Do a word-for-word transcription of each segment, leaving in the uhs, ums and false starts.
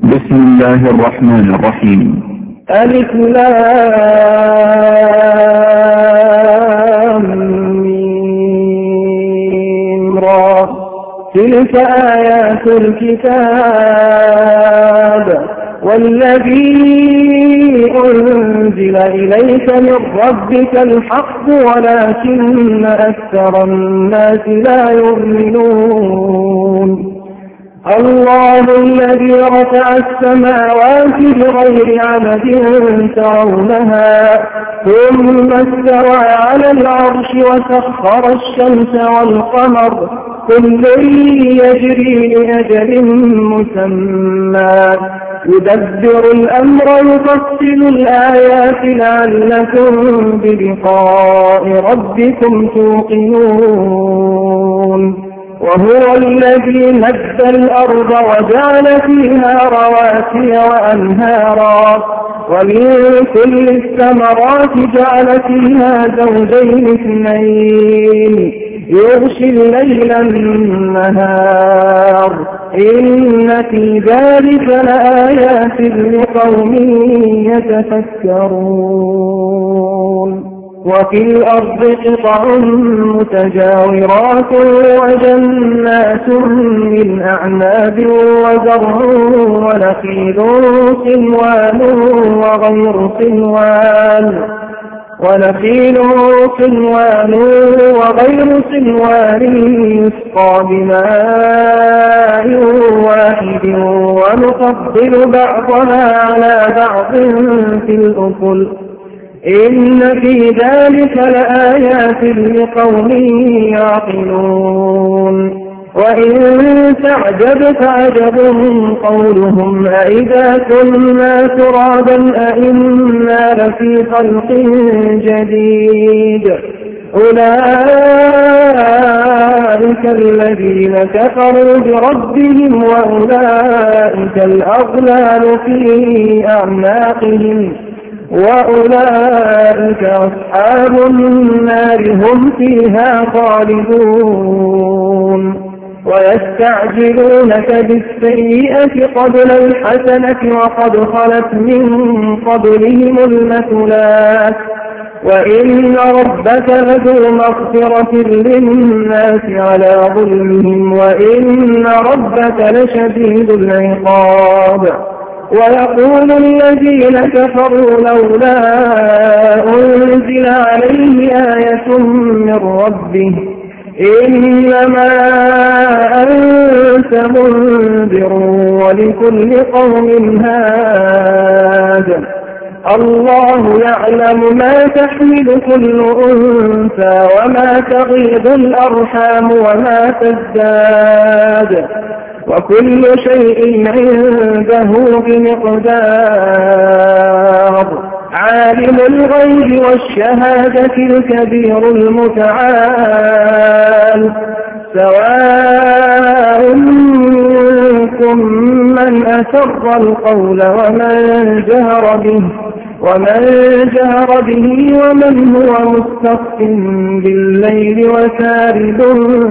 بسم الله الرحمن الرحيم. ألف لام ميم را. تلك آيات الكتاب والذي أنزل إليك من ربك الحق ولكن أكثر الناس لا يؤمنون. الله الذي رفع السماوات بغير عمد ترونها ثم استوى على العرش وسخر الشمس والقمر كل يجري لأجل مسمى يدبر الأمر يفصل الآيات لعلكم بلقاء ربكم توقنون. وهو الذي مد الأرض وجعل فيها رواسي وأنهارا ومن كل الثمرات جعل فيها زوجين اثنين يغشي الليل النهار إن في ذلك لآيات لقوم يتفكرون. وفي الأرض قطع متجاورات وجنات من أعناب وزرع ونخيل صنوان وغير صنوان ونخيل صنوان وغير صنوان يسقى بماء واحد ونفضل بعضها على بعض في الأكل إن في ذلك لآيات لقوم يعقلون. وإن تعجب فعجب قولهم أإذا كنا ترابا أإنا لفي خلق جديد أولئك الذين كفروا بربهم وأولئك الأغلال في أعناقهم وأولئك أصحاب النار هم فيها خالدون. ويستعجلونك بالسيئة قبل الحسنة وقد خلت من قبلهم المثلات وإن ربك لذو مغفرة للناس على ظلمهم وإن ربك لشديد العقاب. ويقول الذين كفروا لولا أنزل عليه آية من ربه إنما أنت منذر ولكل قوم هاد. الله يعلم ما تحمل كل أنثى وما تغيض الأرحام وما تزداد وكل شيء عنده بمقدار. عالم الغيب والشهادة الكبير المتعال سواء منكم من أسر القول ومن جهر به ومن جهر به ومن هو مستخف بالليل وسارد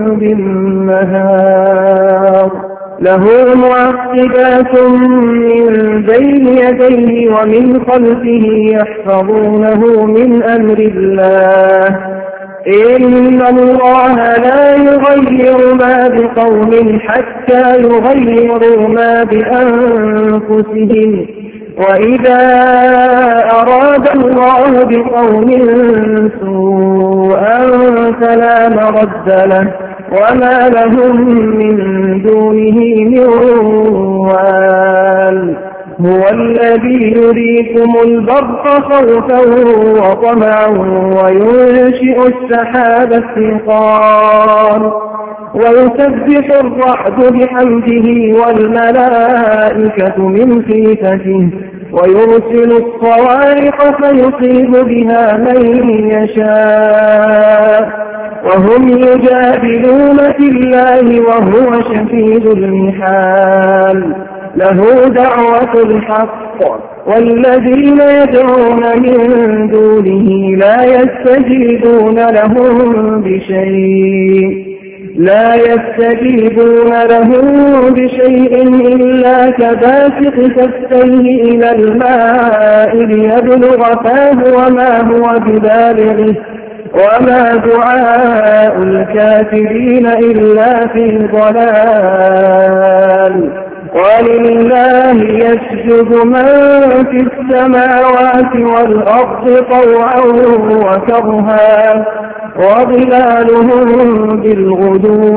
بالنهار له معقبات من بين يديه ومن خلفه يحفظونه من أمر الله إن الله لا يغير ما بقوم حتى يغيروا ما بأنفسهم وإذا أراد الله بقوم سوءا فلا مرد له وما لهم من دونه من وال. هو الذي يريكم البرق خوفا وطمعا وينشئ السحاب الثقال ويسبح الرعد بحمده والملائكة من خيفته ويرسل الصواعق فيصيب بها من يشاء وهم يجادلون في الله وهو شديد المحال. له دعوة الحق والذين يدعون من دونه لا يستجيبون لهم بشيء لا يستجيبون له بشيء إلا كباسط كفيه إلى الماء ليبلغ فاه وما هو ببالغه وما دعاء الكافرين إلا في ضلال. ولله يسجد من في السماوات والأرض طوعا وكرها وظلالهم بالغدو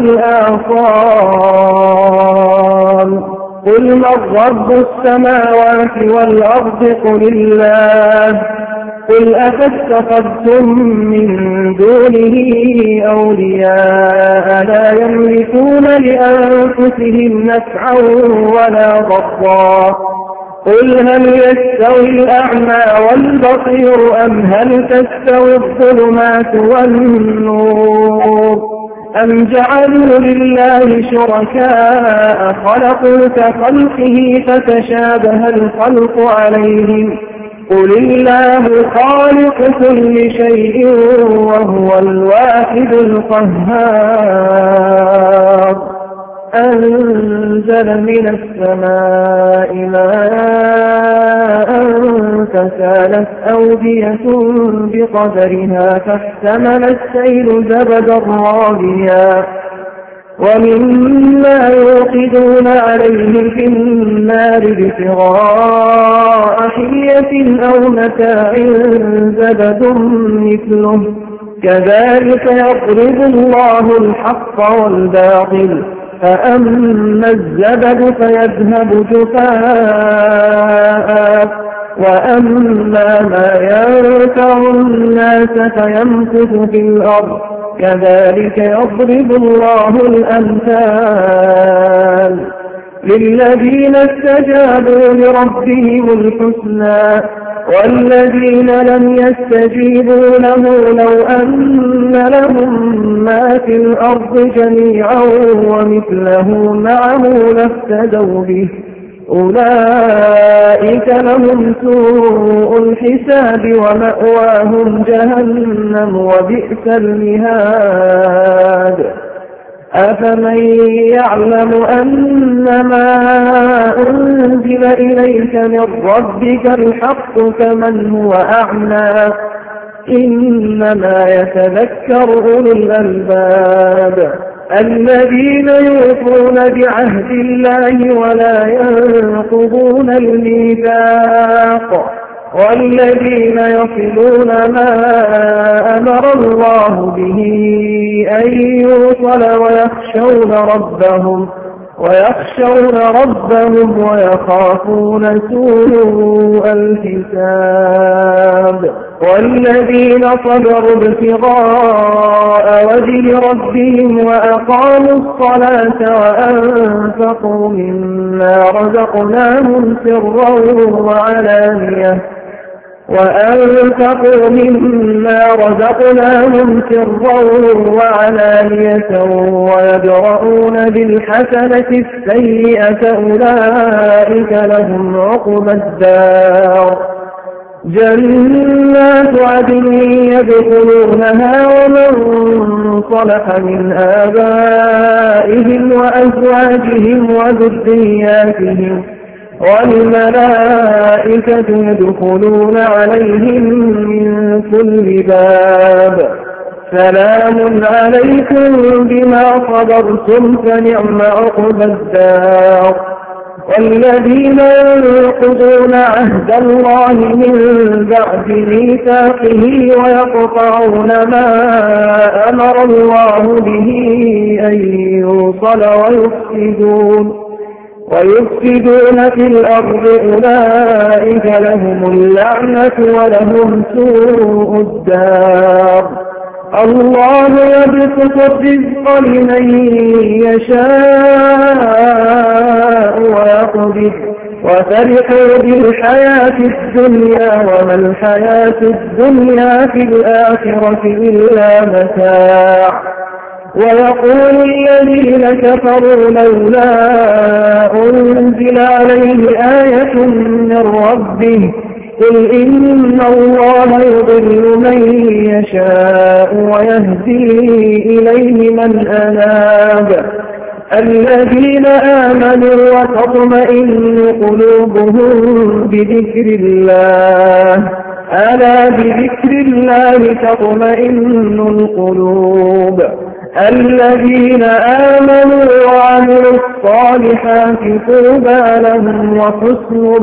والآصال. قل من رب السماوات والأرض قل الله قل أفاتخذتم من دونه أولياء لا يملكون لأنفسهم نفعا ولا ضرا. قل هل يستوي الأعمى والبصير أم هل تستوي الظلمات والنور أم جعلوا لله شركاء خلقوا كخلقه فتشابه الخلق عليهم قل الله خالق كل شيء وهو الواحد القهار. أنزل من السماء ماء فسالت أودية بقدرها فاحتمل السيل زبدا رابيا ومما يوقدون عليه في النار ابتغاء حلية أو متاع زبد مثله كذلك يضرب الله الحق والباطل فأما الزبد فيذهب جفاء وأما ما ينفع الناس فيمكث في الأرض كذلك يضرب الله الأمثال. للذين استجابوا لربهم الحسنى والذين لم يستجيبوا له لو أن لهم ما في الأرض جميعا ومثله معه لافتدوا به أولئك لهم سوء الحساب ومأواهم جهنم وبئس المهاد. أفمن يعلم أنما أنزل إليك من ربك الحق كمن هو أعمى إنما يتذكر أولو الألباب الذين يوفون بعهد الله ولا ينقضون الميثاق والذين يصلون ما أمر الله به أن يوصل ويخشون ربهم ويخشون ربهم ويخافون سوء الحساب. والذين صبروا ابتغاء وجه ربهم وأقاموا الصلاة وأنفقوا مما رزقناهم سرا وعلانية وأنفقوا مما رزقناهم سرا وعلانية ويدرؤون بالحسنة السيئة أولئك لهم عقبى الدار جنات عدن يدخلونها ومن صلح من آبائهم وأزواجهم وذرياتهم والملائكة يدخلون عليهم من كل باب سلام عليكم بما صبرتم فنعم عقبى الدار. والذين ينقضون عهد الله من بعد ميثاقه ويقطعون ما أمر الله به أن يوصل ويفسدون ويفسدون في الأرض أولئك لهم اللعنة ولهم سوء الدار. الله يبسط الرزق لمن يشاء ويقدر وفرحوا بالحياة الدنيا وما الحياة الدنيا في الآخرة إلا متاع. ويقول الذين كفروا لولا أنزل عليه آية من ربه قل إن الله يضل من يشاء ويهدي إليه من أناب الذين آمنوا وتطمئن قلوبهم بذكر الله ألا بذكر الله تطمئن القلوب الذين آمنوا وعملوا الصالحات طوبى لهم وحسن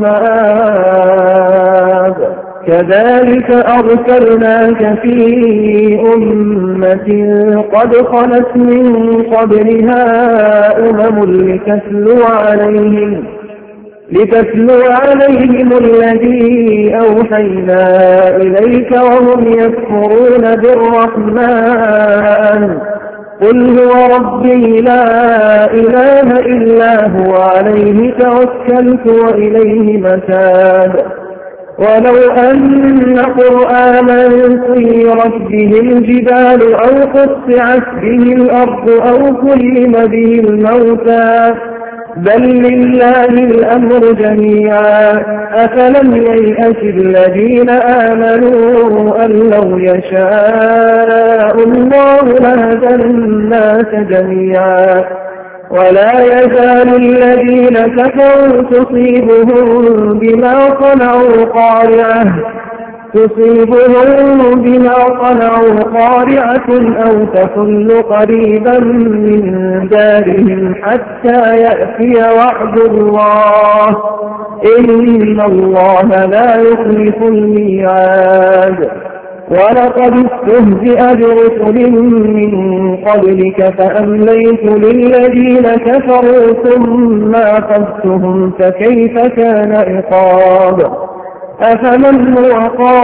مآب كذلك أرسلناك في أمة قد خلت من قبلها أمم لتتلو عليهم لتتلو عليهم الذي أوحينا إليك وهم يكفرون بالرحمن قل هو ربي لا إله إلا هو عليه توكلت وإليه متاب ولو أن قرآنا سيرت به الجبال أو قطعت به الأرض أو كلم به الموتى بل لله الأمر جميعا أفلم ييأس الذين آمنوا أن لو يشاء الله لهدى الناس جميعا ولا يزال الذين كفروا تصيبهم بما صنعوا قارعة تصيبهم بما صنعوا قارعة أو تحل قريبا من دارهم حتى يأتي وعد الله إن الله لا يخلف الميعاد ولقد استهزئ برسل من قبلك فأمليت للذين كفروا ثم أخذتهم فكيف كان عقاب أفمن هو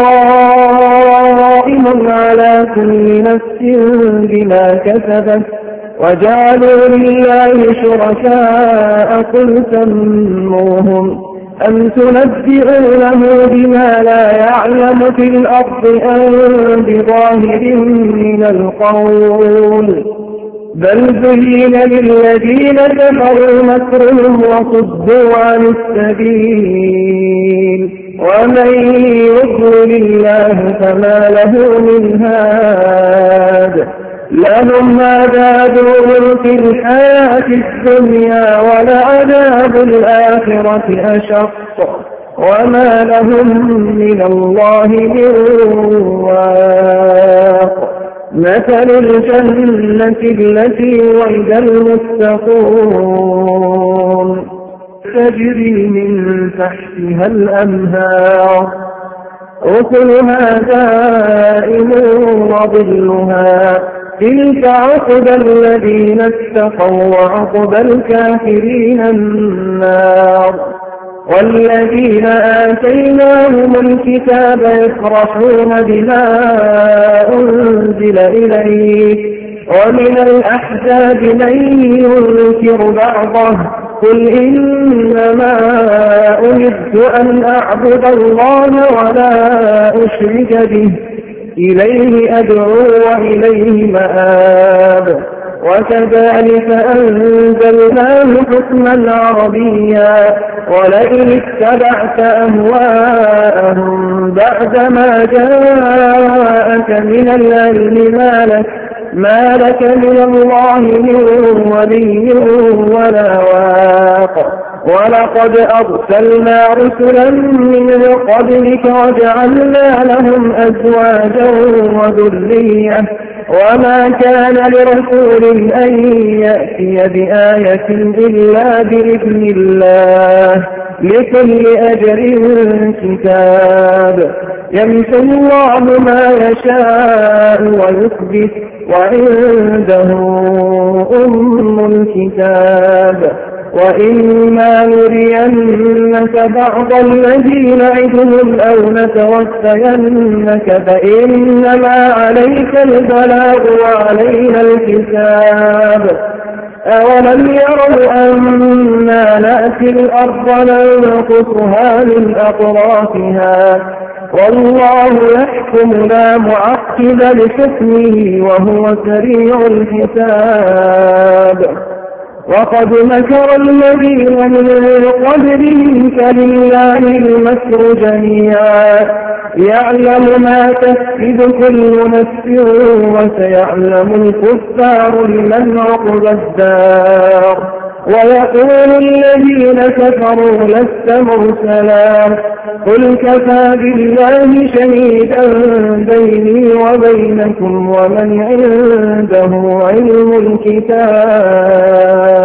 قائم على كل نفس بما كسبت وجعلوا لله شركاء قل سموهم أم تنبئونه بما لا يعلم في الأرض أم بظاهر من القول بل زين للذين كفروا مكرهم وصدوا عن السبيل ومن يضلل الله فما له من هاد لهم عذاب في الحياة الدنيا ولعذاب الآخرة أشق وما لهم من الله من واق مثل الجنة التي وعد المتقون تجري من تحتها الأنهار أكلها دائم وظلها تلك عقبى الذين اتقوا وعقبى الكافرين النار والذين آتيناهم الكتاب يفرحون بما أنزل إليك ومن الأحزاب من ينكر بعضه قل إنما أمرت أن أعبد الله ولا أشرك به إليه أدعو وإليه مآب وكذلك أنزلناه حكما عربيا ولئن اتبعت أهواءهم بعدما جاءك من العلم ما لك ما لك من الله من ولي ولا واق ولقد أرسلنا رسلا من قبلك وجعلنا لهم أزواجا وذرية وما كان لرسول أن يأتي بآية إلا بإذن الله لكل أجر كتاب يمحو الله ما يشاء ويثبت وعنده أم الكتاب وإما نرينك بعض الذي نعدهم أو نتوفينك فإنما عليك البلاغ وعلينا الحساب أولم يروا أنا نأتي الأرض ننقصها من أطرافها والله يحكم لا معقب لحكمه وهو سريع الحساب وقد مكر الذين من قبلهم فلله المكر جميعا يعلم ما تكسب كل نفس وسيعلم الكفار لمن عقبى الدار ويقول الذين كفروا لست مرسلا قل كفى بالله شهيدا بيني وبينكم ومن عنده علم الكتاب